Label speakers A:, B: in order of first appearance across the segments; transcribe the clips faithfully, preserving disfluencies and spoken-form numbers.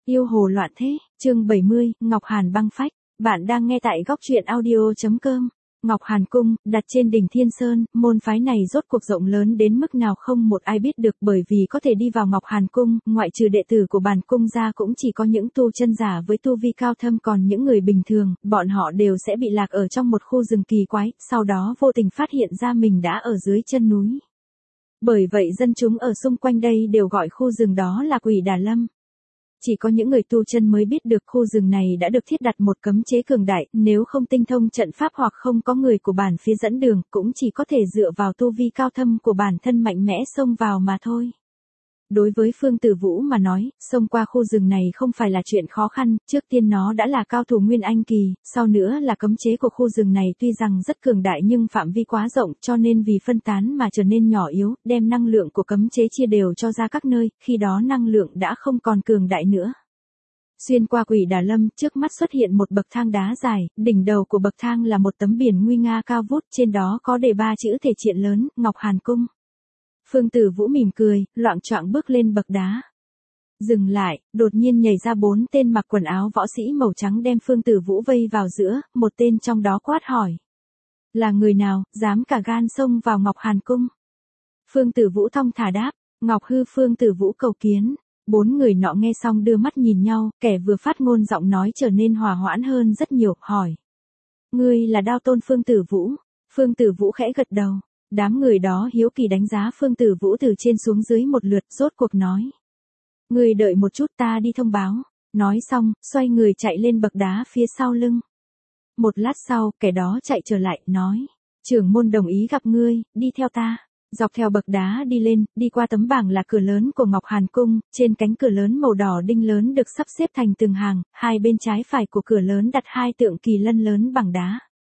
A: Yêu hồ loạn thế, chương bảy mươi, Ngọc Hàn băng phách. Bạn đang nghe tại góc truyện audio chấm com. Ngọc Hàn Cung, đặt trên đỉnh Thiên Sơn, môn phái này rốt cuộc rộng lớn đến mức nào không một ai biết được, bởi vì có thể đi vào Ngọc Hàn Cung, ngoại trừ đệ tử của bản cung ra cũng chỉ có những tu chân giả với tu vi cao thâm, còn những người bình thường, bọn họ đều sẽ bị lạc ở trong một khu rừng kỳ quái, sau đó vô tình phát hiện ra mình đã ở dưới chân núi. Bởi vậy dân chúng ở xung quanh đây đều gọi khu rừng đó là Quỷ Đà Lâm. Chỉ có những người tu chân mới biết được khu rừng này đã được thiết đặt một cấm chế cường đại, nếu không tinh thông trận pháp hoặc không có người của bản phía dẫn đường, cũng chỉ có thể dựa vào tu vi cao thâm của bản thân mạnh mẽ xông vào mà thôi. Đối với Phương Tử Vũ mà nói, xông qua khu rừng này không phải là chuyện khó khăn, trước tiên nó đã là cao thủ Nguyên Anh kỳ, sau nữa là cấm chế của khu rừng này tuy rằng rất cường đại nhưng phạm vi quá rộng, cho nên vì phân tán mà trở nên nhỏ yếu, đem năng lượng của cấm chế chia đều cho ra các nơi, khi đó năng lượng đã không còn cường đại nữa. Xuyên qua Quỷ Đà Lâm, trước mắt xuất hiện một bậc thang đá dài, đỉnh đầu của bậc thang là một tấm biển nguy nga cao vút, trên đó có đề ba chữ thể triện lớn, Ngọc Hàn Cung. Phương Tử Vũ mỉm cười, loạng choạng bước lên bậc đá. Dừng lại, đột nhiên nhảy ra bốn tên mặc quần áo võ sĩ màu trắng đem Phương Tử Vũ vây vào giữa, một tên trong đó quát hỏi. Là người nào, dám cả gan xông vào Ngọc Hàn Cung? Phương Tử Vũ thong thả đáp, Ngọc Hư Phương Tử Vũ cầu kiến. Bốn người nọ nghe xong đưa mắt nhìn nhau, kẻ vừa phát ngôn giọng nói trở nên hòa hoãn hơn rất nhiều, hỏi. Ngươi là Đao Tôn Phương Tử Vũ? Phương Tử Vũ khẽ gật đầu. Đám người đó hiếu kỳ đánh giá Phương Tử Vũ từ trên xuống dưới một lượt, rốt cuộc nói. Ngươi đợi một chút, ta đi thông báo. Nói xong, xoay người chạy lên bậc đá phía sau lưng. Một lát sau, kẻ đó chạy trở lại, nói. Trưởng môn đồng ý gặp ngươi, đi theo ta. Dọc theo bậc đá đi lên, đi qua tấm bảng là cửa lớn của Ngọc Hàn Cung, trên cánh cửa lớn màu đỏ đinh lớn được sắp xếp thành từng hàng, hai bên trái phải của cửa lớn đặt hai tượng kỳ lân lớn bằng đá.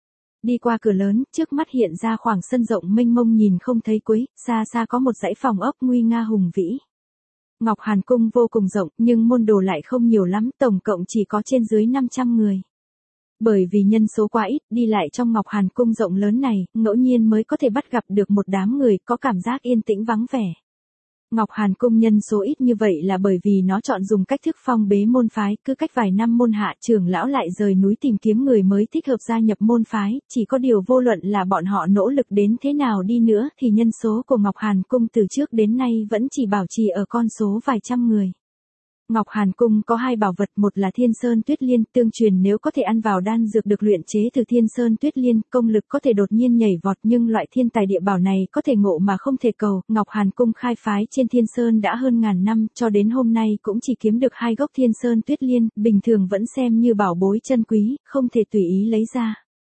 A: Đi qua cửa lớn, trước mắt hiện ra khoảng sân rộng mênh mông nhìn không thấy cuối, xa xa có một dãy phòng ốc nguy nga hùng vĩ. Ngọc Hàn Cung vô cùng rộng, nhưng môn đồ lại không nhiều lắm, tổng cộng chỉ có trên dưới năm trăm người. Bởi vì nhân số quá ít, đi lại trong Ngọc Hàn Cung rộng lớn này, ngẫu nhiên mới có thể bắt gặp được một đám người có cảm giác yên tĩnh vắng vẻ. Ngọc Hàn Cung nhân số ít như vậy là bởi vì nó chọn dùng cách thức phong bế môn phái, cứ cách vài năm môn hạ trưởng lão lại rời núi tìm kiếm người mới thích hợp gia nhập môn phái, chỉ có điều vô luận là bọn họ nỗ lực đến thế nào đi nữa thì nhân số của Ngọc Hàn Cung từ trước đến nay vẫn chỉ bảo trì ở con số vài trăm người. Ngọc Hàn Cung có hai bảo vật, một là Thiên Sơn Tuyết Liên, tương truyền nếu có thể ăn vào đan dược được luyện chế từ Thiên Sơn Tuyết Liên, công lực có thể đột nhiên nhảy vọt, nhưng loại thiên tài địa bảo này có thể ngộ mà không thể cầu. Ngọc Hàn Cung khai phái trên Thiên Sơn đã hơn ngàn năm, cho đến hôm nay cũng chỉ kiếm được hai gốc Thiên Sơn Tuyết Liên, bình thường vẫn xem như bảo bối chân quý, không thể tùy ý lấy ra.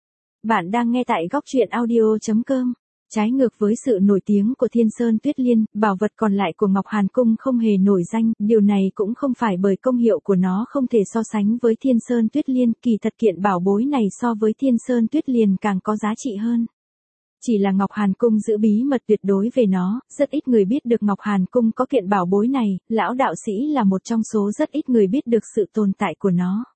A: Bạn đang nghe tại góc truyện audio chấm com. Trái ngược với sự nổi tiếng của Thiên Sơn Tuyết Liên, bảo vật còn lại của Ngọc Hàn Cung không hề nổi danh, điều này cũng không phải bởi công hiệu của nó không thể so sánh với Thiên Sơn Tuyết Liên, kỳ thật kiện bảo bối này so với Thiên Sơn Tuyết Liên càng có giá trị hơn. Chỉ là Ngọc Hàn Cung giữ bí mật tuyệt đối về nó, rất ít người biết được Ngọc Hàn Cung có kiện bảo bối này, lão đạo sĩ là một trong số rất ít người biết được sự tồn tại của nó.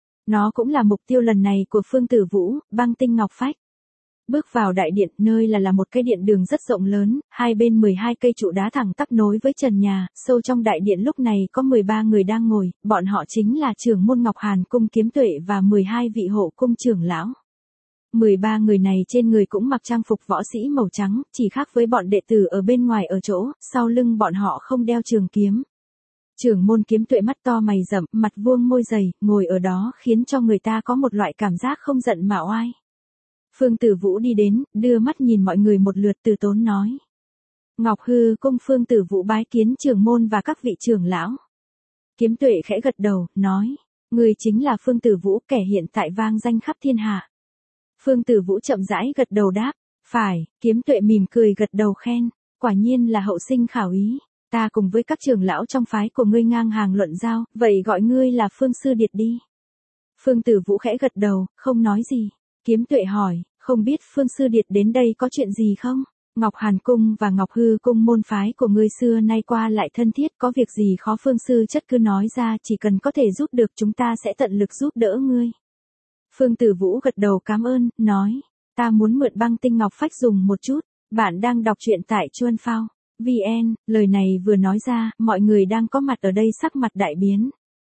A: Nó cũng là mục tiêu lần này của Phương Tử Vũ, băng tinh ngọc phách. Bước vào đại điện, nơi là là một cái điện đường rất rộng lớn, hai bên mười hai cây trụ đá thẳng tắp nối với trần nhà, sâu trong đại điện lúc này có mười ba người đang ngồi, bọn họ chính là trưởng môn Ngọc Hàn Cung Kiếm Tuệ và mười hai vị hộ cung trưởng lão. mười ba người này trên người cũng mặc trang phục võ sĩ màu trắng, chỉ khác với bọn đệ tử ở bên ngoài ở chỗ, sau lưng bọn họ không đeo trường kiếm. Trưởng môn Kiếm Tuệ mắt to mày rậm, mặt vuông môi dày, ngồi ở đó khiến cho người ta có một loại cảm giác không giận mà oai. Phương Tử Vũ đi đến, đưa mắt nhìn mọi người một lượt, từ tốn nói. Ngọc Hư Cung Phương Tử Vũ bái kiến trưởng môn và các vị trưởng lão. Kiếm Tuệ khẽ gật đầu, nói. Người chính là Phương Tử Vũ, kẻ hiện tại vang danh khắp thiên hạ. Phương Tử Vũ chậm rãi gật đầu đáp. Phải, Kiếm Tuệ mỉm cười gật đầu khen. Quả nhiên là hậu sinh khảo ý. Ta cùng với các trưởng lão trong phái của ngươi ngang hàng luận giao, vậy gọi ngươi là Phương Sư Điệt đi. Phương Tử Vũ khẽ gật đầu, không nói gì. Kiếm Tuệ hỏi, không biết Phương Sư Điệt đến đây có chuyện gì không? Ngọc Hàn Cung và Ngọc Hư Cung môn phái của ngươi xưa nay qua lại thân thiết, có việc gì khó Phương Sư chất cứ nói ra, chỉ cần có thể giúp được chúng ta sẽ tận lực giúp đỡ ngươi. Phương Tử Vũ gật đầu cảm ơn, nói, ta muốn mượn băng tinh ngọc phách dùng một chút, bạn đang đọc truyện tại Chuan Phao. vê en, lời này vừa nói ra, mọi người đang có mặt ở đây sắc mặt đại biến.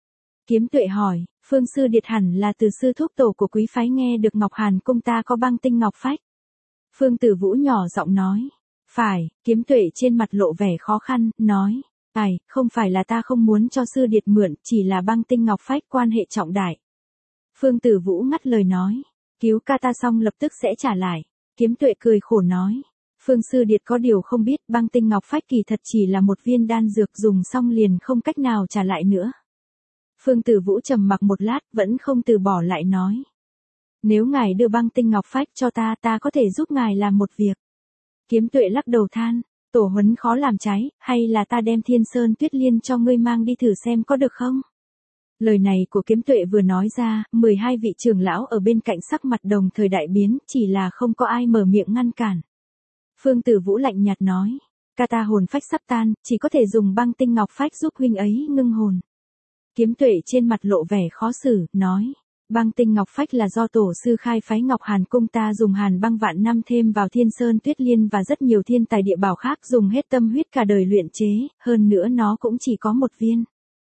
A: Kiếm Tuệ hỏi, Phương Sư Điệt hẳn là từ sư thúc tổ của quý phái nghe được Ngọc Hàn cung ta có băng tinh ngọc phách. Phương Tử Vũ nhỏ giọng nói. Phải, Kiếm Tuệ trên mặt lộ vẻ khó khăn, nói. Ai, không phải là ta không muốn cho Sư Điệt mượn, chỉ là băng tinh ngọc phách quan hệ trọng đại. Phương Tử Vũ ngắt lời nói. Cứu ca ta xong lập tức sẽ trả lại. Kiếm Tuệ cười khổ nói. Phương Sư Điệt có điều không biết băng tinh ngọc phách kỳ thật chỉ là một viên đan dược dùng xong liền không cách nào trả lại nữa. Phương Tử Vũ trầm mặc một lát vẫn không từ bỏ lại nói. Nếu ngài đưa băng tinh ngọc phách cho ta ta có thể giúp ngài làm một việc. Kiếm Tuệ lắc đầu than. Tổ huấn khó làm trái, hay là ta đem Thiên Sơn Tuyết Liên cho ngươi mang đi thử xem có được không? Lời này của Kiếm Tuệ vừa nói ra, mười hai vị trưởng lão ở bên cạnh sắc mặt đồng thời đại biến, chỉ là không có ai mở miệng ngăn cản. Phương Tử Vũ lạnh nhạt nói, ca ta hồn phách sắp tan, chỉ có thể dùng băng tinh ngọc phách giúp huynh ấy ngưng hồn. Kiếm Tuệ trên mặt lộ vẻ khó xử, nói, băng tinh ngọc phách là do tổ sư khai phái Ngọc Hàn cung ta dùng hàn băng vạn năm thêm vào Thiên Sơn Tuyết Liên và rất nhiều thiên tài địa bảo khác dùng hết tâm huyết cả đời luyện chế, hơn nữa nó cũng chỉ có một viên.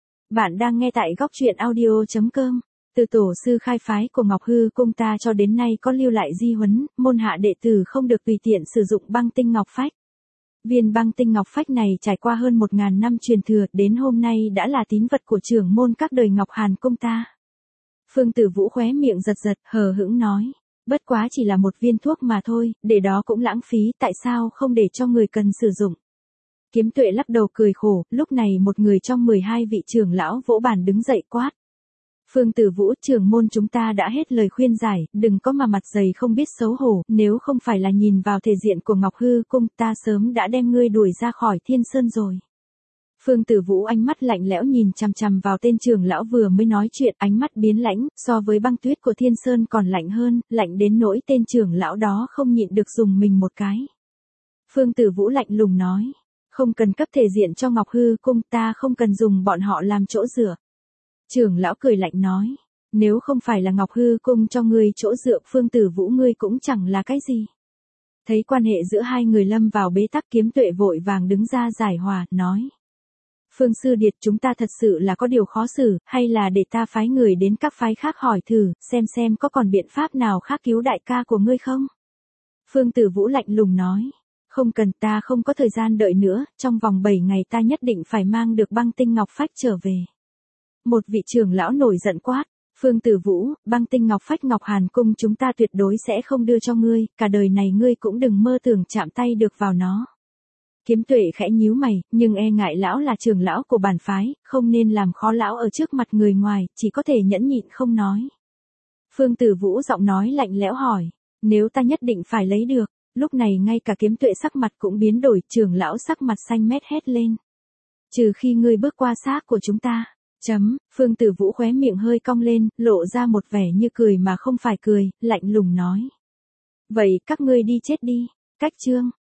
A: Bạn đang nghe tại góc truyện audio chấm com. Từ tổ sư khai phái của Ngọc Hư cung ta cho đến nay có lưu lại di huấn, môn hạ đệ tử không được tùy tiện sử dụng băng tinh ngọc phách. Viên băng tinh ngọc phách này trải qua hơn một ngàn năm truyền thừa, đến hôm nay đã là tín vật của trưởng môn các đời Ngọc Hàn cung ta. Phương Tử Vũ khóe miệng giật giật, hờ hững nói, bất quá chỉ là một viên thuốc mà thôi, để đó cũng lãng phí, tại sao không để cho người cần sử dụng. Kiếm Tuệ lắc đầu cười khổ, lúc này một người trong mười hai vị trưởng lão vỗ bàn đứng dậy quát. Phương Tử Vũ, trưởng môn chúng ta đã hết lời khuyên giải, đừng có mà mặt dày không biết xấu hổ, nếu không phải là nhìn vào thể diện của Ngọc Hư cung ta sớm đã đem ngươi đuổi ra khỏi Thiên Sơn rồi. Phương Tử Vũ ánh mắt lạnh lẽo nhìn chằm chằm vào tên trưởng lão vừa mới nói chuyện, ánh mắt biến lãnh, so với băng tuyết của Thiên Sơn còn lạnh hơn, lạnh đến nỗi tên trưởng lão đó không nhịn được dùng mình một cái. Phương Tử Vũ lạnh lùng nói, không cần cấp thể diện cho Ngọc Hư cung ta không cần dùng bọn họ làm chỗ dựa. Trưởng lão cười lạnh nói, nếu không phải là Ngọc Hư cung cho ngươi chỗ dựa Phương Tử Vũ ngươi cũng chẳng là cái gì. Thấy quan hệ giữa hai người lâm vào bế tắc Kiếm Tuệ vội vàng đứng ra giải hòa, nói. Phương Sư Điệt chúng ta thật sự là có điều khó xử, hay là để ta phái người đến các phái khác hỏi thử, xem xem có còn biện pháp nào khác cứu đại ca của ngươi không? Phương Tử Vũ lạnh lùng nói, không cần ta không có thời gian đợi nữa, trong vòng bảy ngày ta nhất định phải mang được băng tinh ngọc phách trở về. Một vị trưởng lão nổi giận quát, Phương Tử Vũ, băng tinh ngọc phách Ngọc Hàn cung chúng ta tuyệt đối sẽ không đưa cho ngươi, cả đời này ngươi cũng đừng mơ tưởng chạm tay được vào nó. Kiếm Tuệ khẽ nhíu mày, nhưng e ngại lão là trưởng lão của bản phái, không nên làm khó lão ở trước mặt người ngoài, chỉ có thể nhẫn nhịn không nói. Phương Tử Vũ giọng nói lạnh lẽo hỏi, nếu ta nhất định phải lấy được, lúc này ngay cả Kiếm Tuệ sắc mặt cũng biến đổi, trưởng lão sắc mặt xanh mét hét lên. Trừ khi ngươi bước qua xác của chúng ta. Chấm, Phương Tử Vũ khóe miệng hơi cong lên, lộ ra một vẻ như cười mà không phải cười, lạnh lùng nói. Vậy các ngươi đi chết đi, cách chương.